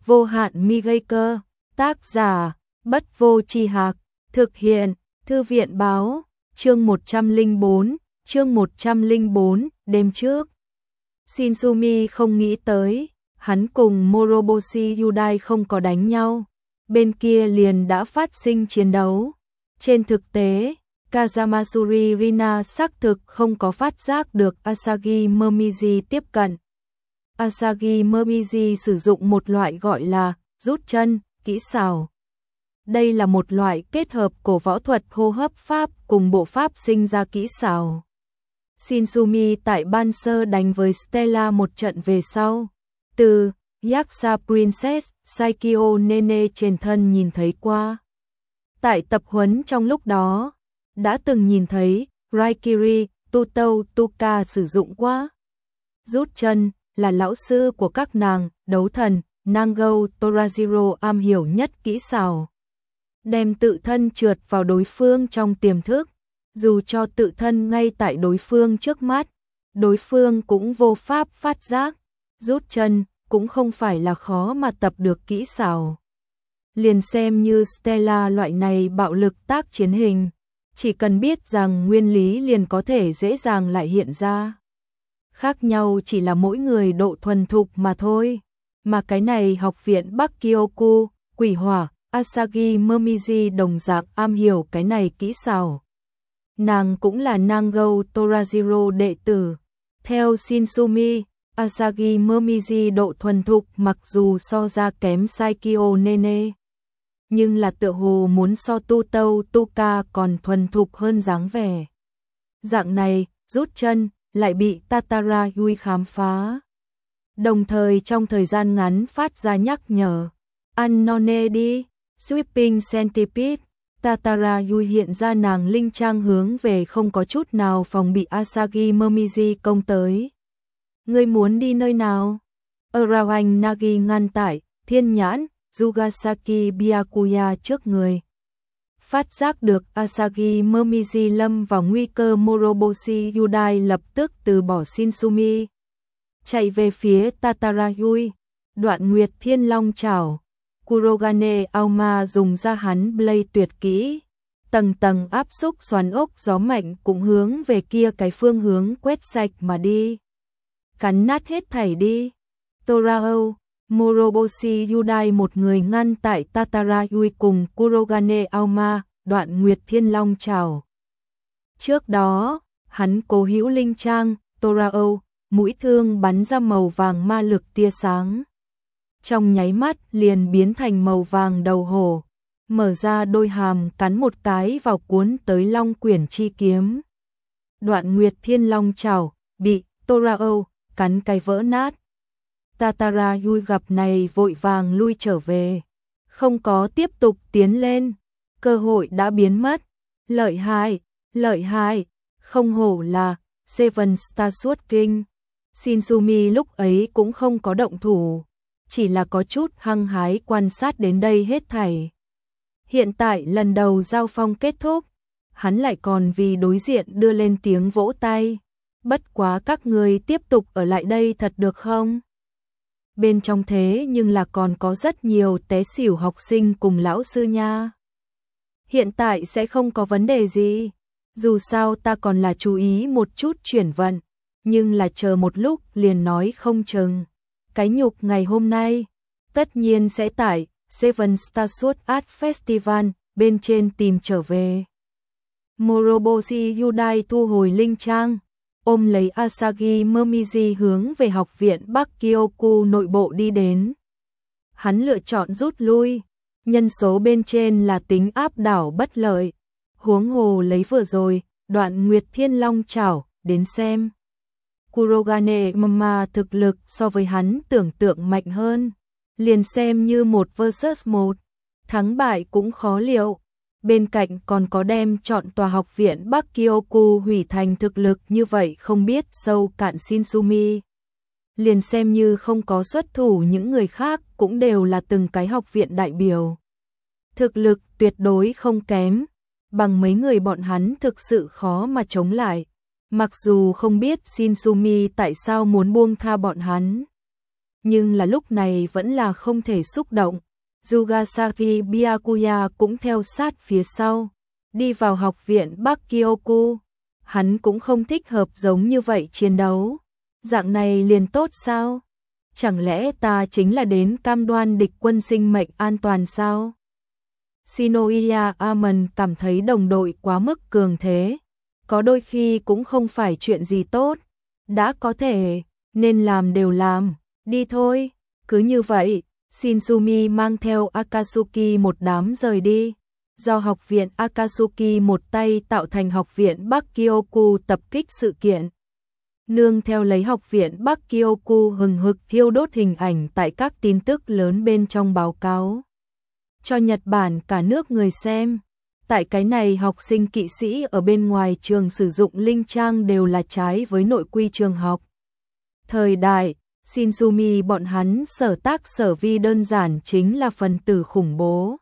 vô hạn mi gây cơ, tác giả, Bất Vô Tri Hạc, thực hiện, Thư viện Báo, chương 104, đêm trước. Shinsumi không nghĩ tới, hắn cùng Moroboshi Yudai không có đánh nhau, bên kia liền đã phát sinh chiến đấu. Trên thực tế, Kazamasuri Rina xác thực không có phát giác được Asagi Momiji tiếp cận. Asagi Momiji sử dụng một loại gọi là rút chân, kỹ xảo. Đây là một loại kết hợp cổ võ thuật hô hấp pháp cùng bộ pháp sinh ra kỹ xảo. Shinsumi tại ban sơ đánh với Stella một trận về sau, từ Yaksa Princess Saikyo Nene trên thân nhìn thấy qua. Tại tập huấn trong lúc đó, đã từng nhìn thấy Raikiri Tutou Tuka sử dụng qua. Rút chân là lão sư của các nàng, đấu thần, Nangou Torajiro am hiểu nhất kỹ xảo. Đem tự thân trượt vào đối phương trong tiềm thức, dù cho tự thân ngay tại đối phương trước mắt, đối phương cũng vô pháp phát giác. Rút chân cũng không phải là khó mà tập được kỹ xảo. Liền xem như Stella loại này bạo lực tác chiến hình, chỉ cần biết rằng nguyên lý liền có thể dễ dàng lại hiện ra. Khác nhau chỉ là mỗi người độ thuần thục mà thôi. Mà cái này học viện Bắc Kyoku, Quỷ Hỏa, Asagi Momiji đồng dạng am hiểu cái này kỹ xảo. Nàng cũng là Nangou Torajiro đệ tử. Theo Shinsumi, Asagi Momiji độ thuần thục mặc dù so ra kém Saikyo Nene, nhưng là tựa hồ muốn so Tutou Tuka còn thuần thục hơn dáng vẻ. Dạng này, rút chân, lại bị Tatara Yui khám phá. Đồng thời trong thời gian ngắn phát ra nhắc nhở. Ăn no nê đi, Sweeping Centipede. Tatara Yui hiện ra nàng linh trang hướng về không có chút nào phòng bị Asagi Momiji công tới. Ngươi muốn đi nơi nào? Arawan Nagi ngăn tại, thiên nhãn, Yugasaki Byakuya trước người. Phát giác được Asagi Momiji lâm vào nguy cơ, Moroboshi Yudai lập tức từ bỏ Shinsumi, chạy về phía Tatara Yui. Đoạn Nguyệt Thiên Long Chảo, Kurogane Aoma dùng ra hắn Blade tuyệt kỹ, tầng tầng áp xúc xoắn ốc gió mạnh cũng hướng về kia cái phương hướng quét sạch mà đi. Cắn nát hết thảy đi. Torao, Moroboshi Yudai một người ngăn tại Tatara Yui cùng Kurogane Aoma, Đoạn Nguyệt Thiên Long Chảo. Trước đó, hắn cố hữu linh trang, Torao, mũi thương bắn ra màu vàng ma lực tia sáng. Trong nháy mắt liền biến thành màu vàng đầu hổ, mở ra đôi hàm cắn một cái vào cuốn tới Long Quyển chi kiếm. Đoạn Nguyệt Thiên Long Chảo bị Torao cắn cái vỡ nát. Tatara Yui gặp này vội vàng lui trở về, không có tiếp tục tiến lên, cơ hội đã biến mất. Lợi hại, không hổ là Seven Star Sword King. Shinsumi lúc ấy cũng không có động thủ, chỉ là có chút hăng hái quan sát đến đây hết thảy. Hiện tại lần đầu giao phong kết thúc, hắn lại còn vì đối diện đưa lên tiếng vỗ tay. Bất quá các người tiếp tục ở lại đây thật được không? Bên trong thế nhưng là còn có rất nhiều té xỉu học sinh cùng lão sư nha. Hiện tại sẽ không có vấn đề gì, dù sao ta còn là chú ý một chút chuyển vận, nhưng là chờ một lúc liền nói không chừng. Cái nhục ngày hôm nay, tất nhiên sẽ tại Seven Star Sword Art Festival bên trên tìm trở về. Moroboshi Yudai thu hồi linh trang, ôm lấy Asagi Momiji hướng về học viện Bắc Kyoku nội bộ đi đến. Hắn lựa chọn rút lui, nhân số bên trên là tính áp đảo bất lợi. Huống hồ lấy vừa rồi, Đoạn Nguyệt Thiên Long Chảo, đến xem. Kurogane Mama thực lực so với hắn tưởng tượng mạnh hơn. Liền xem như 1 vs 1, thắng bại cũng khó liệu. Bên cạnh còn có đem chọn tòa học viện Bắc Kyoku hủy thành thực lực như vậy không biết sâu cạn Shinsumi. Liền xem như không có xuất thủ những người khác cũng đều là từng cái học viện đại biểu. Thực lực tuyệt đối không kém, bằng mấy người bọn hắn thực sự khó mà chống lại. Mặc dù không biết Shinsumi tại sao muốn buông tha bọn hắn. nhưng là lúc này vẫn là không thể xúc động. Yugasaki Byakuya cũng theo sát phía sau, đi vào học viện Bắc Kyoku. Hắn cũng không thích hợp giống như vậy chiến đấu. Dạng này liền tốt sao? Chẳng lẽ ta chính là đến cam đoan địch quân sinh mệnh an toàn sao? Shinoya Amon cảm thấy đồng đội quá mức cường thế. Có đôi khi cũng không phải chuyện gì tốt. Đã có thể, nên làm đều làm. Đi thôi. Cứ như vậy, Shinsumi mang theo Akatsuki một đám rời đi. Do học viện Akatsuki một tay tạo thành học viện Bắc Kyoku tập kích sự kiện. Nương theo lấy học viện Bắc Kyoku hừng hực thiêu đốt hình ảnh tại các tin tức lớn bên trong báo cáo. Cho Nhật Bản cả nước người xem. Tại cái này học sinh kỵ sĩ ở bên ngoài trường sử dụng linh trang đều là trái với nội quy trường học. Thời đại, Shinsumi bọn hắn sở tác sở vi đơn giản chính là phần tử khủng bố.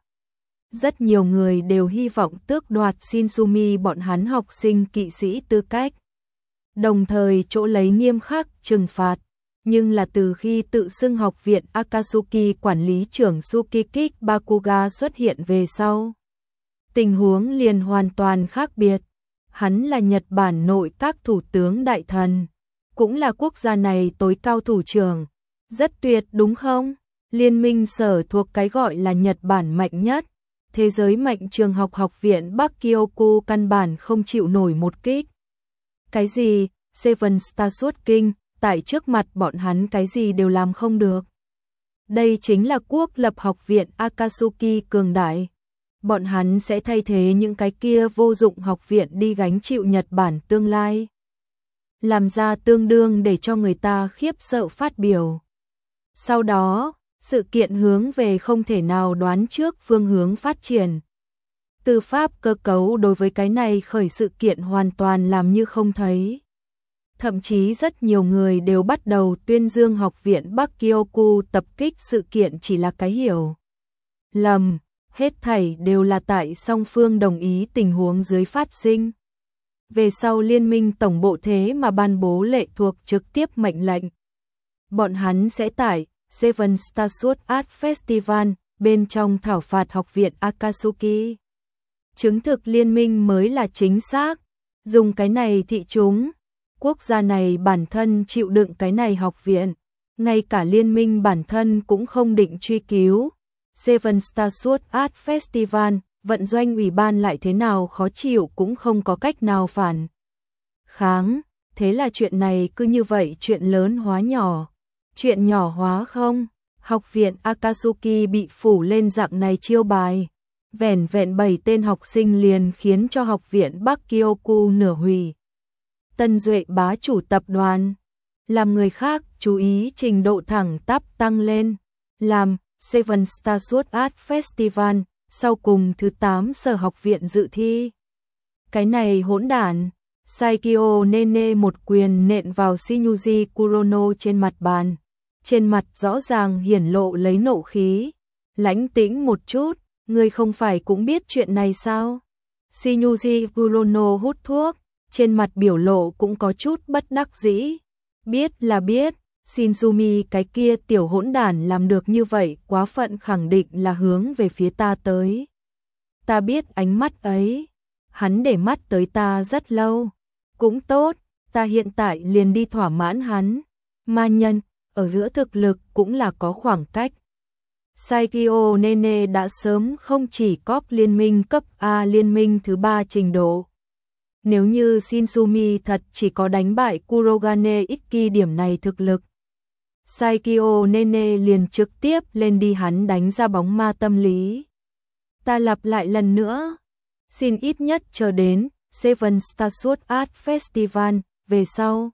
Rất nhiều người đều hy vọng tước đoạt Shinsumi bọn hắn học sinh kỵ sĩ tư cách. Đồng thời chỗ lấy nghiêm khắc trừng phạt. Nhưng là từ khi tự xưng học viện Akatsuki quản lý trưởng Tsukiki Bakuga xuất hiện về sau. Tình huống liền hoàn toàn khác biệt. Hắn là Nhật Bản nội các thủ tướng đại thần. Cũng là quốc gia này tối cao thủ trưởng. Rất tuyệt đúng không? Liên minh sở thuộc cái gọi là Nhật Bản mạnh nhất. Thế giới mạnh trường học học viện Bắc Kyoku căn bản không chịu nổi một kích. Cái gì? Seven Star Sword King, tại trước mặt bọn hắn cái gì đều làm không được. Đây chính là quốc lập học viện Akatsuki cường đại. Bọn hắn sẽ thay thế những cái kia vô dụng học viện đi gánh chịu Nhật Bản tương lai. Làm ra tương đương để cho người ta khiếp sợ phát biểu. Sau đó, sự kiện hướng về không thể nào đoán trước phương hướng phát triển. Tư pháp cơ cấu đối với cái này khởi sự kiện hoàn toàn làm như không thấy. Thậm chí rất nhiều người đều bắt đầu tuyên dương học viện Bắc Kyoku tập kích sự kiện chỉ là cái hiểu lầm, hết thảy đều là tại song phương đồng ý tình huống dưới phát sinh. Về sau liên minh tổng bộ thế mà ban bố lệ thuộc trực tiếp mệnh lệnh. Bọn hắn sẽ tại Seven Star Sword Art Festival bên trong thảo phạt học viện Akatsuki. Chứng thực liên minh mới là chính xác. Dùng cái này thị chúng. Quốc gia này bản thân chịu đựng cái này học viện. Ngay cả liên minh bản thân cũng không định truy cứu. Seven Star Sword Art Festival, vận doanh ủy ban lại thế nào khó chịu cũng không có cách nào phản kháng. Thế là chuyện này cứ như vậy chuyện lớn hóa nhỏ. Chuyện nhỏ hóa không? Học viện Akatsuki bị phủ lên dạng này chiêu bài. Vẻn vẹn 7 tên học sinh liền khiến cho học viện Bắc Kyoku nửa hủy. Tân Duệ bá chủ tập đoàn. Làm người khác chú ý trình độ thẳng tắp tăng lên. Làm Seven Star Sword Art Festival, sau cùng thứ 8 sở học viện dự thi. Cái này hỗn đản. Saikyo Nene một quyền nện vào Shinyuji Kurono trên mặt bàn. Trên mặt rõ ràng hiển lộ lấy nộ khí. Lãnh tĩnh một chút, ngươi không phải cũng biết chuyện này sao? Shinyuji Kurono hút thuốc, trên mặt biểu lộ cũng có chút bất đắc dĩ. Biết là biết, Shinsumi cái kia tiểu hỗn đản làm được như vậy quá phận khẳng định là hướng về phía ta tới. Ta biết ánh mắt ấy, hắn để mắt tới ta rất lâu. Cũng tốt, ta hiện tại liền đi thỏa mãn hắn. Ma nhân, ở giữa thực lực cũng là có khoảng cách. Saikyo Nene đã sớm không chỉ cóp liên minh cấp A liên minh thứ 3 trình độ. Nếu như Shinsumi thật chỉ có đánh bại Kurogane Ikki điểm này thực lực, Saikyo Nene liền trực tiếp lên đi hắn đánh ra bóng ma tâm lý. Ta lặp lại lần nữa, xin ít nhất chờ đến Seven Star Sword Art Festival về sau.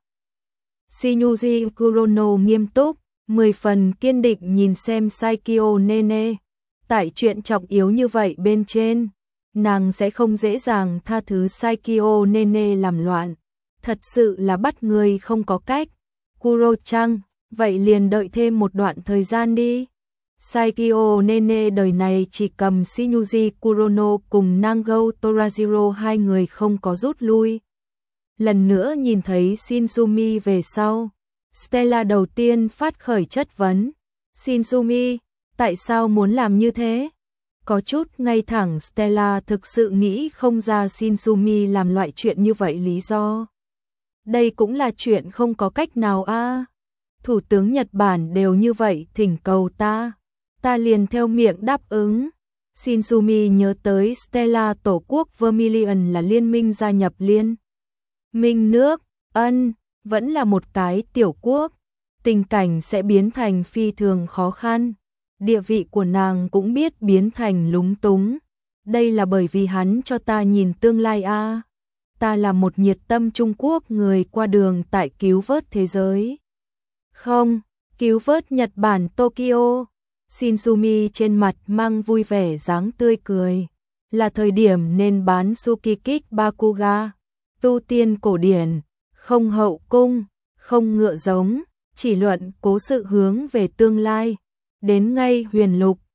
Shinyuji Kurono nghiêm túc, 10 phần kiên định nhìn xem Saikyo Nene. Tại chuyện trọng yếu như vậy bên trên, nàng sẽ không dễ dàng tha thứ Saikyo Nene làm loạn. Thật sự là bắt người không có cách. Kuro-chan, vậy liền đợi thêm một đoạn thời gian đi. Saikyo Nene đời này chỉ cầm Shinyuji Kurono cùng Nangou Torajiro hai người không có rút lui. Lần nữa nhìn thấy Shinsumi về sau, Stella đầu tiên phát khởi chất vấn. Shinsumi, tại sao muốn làm như thế? Có chút ngay thẳng, Stella thực sự nghĩ không ra Shinsumi làm loại chuyện như vậy lý do. Đây cũng là chuyện không có cách nào a. Thủ tướng Nhật Bản đều như vậy thỉnh cầu ta liền theo miệng đáp ứng. Shinsumi nhớ tới Stella tổ quốc Vermilion là liên minh gia nhập liên minh nước Ân, vẫn là một cái tiểu quốc, tình cảnh sẽ biến thành phi thường khó khăn. Địa vị của nàng cũng biết biến thành lúng túng. Đây là bởi vì hắn cho ta nhìn tương lai a. Ta là một nhiệt tâm Trung Quốc người qua đường tại cứu vớt thế giới. Không, cứu vớt Nhật Bản Tokyo. Shinsumi trên mặt mang vui vẻ dáng tươi cười. Là thời điểm nên bán Tsukikik Bakuga. Tu tiên cổ điển, không hậu cung, không ngựa giống, chỉ luận cố sự hướng về tương lai. Đến ngay huyền lục,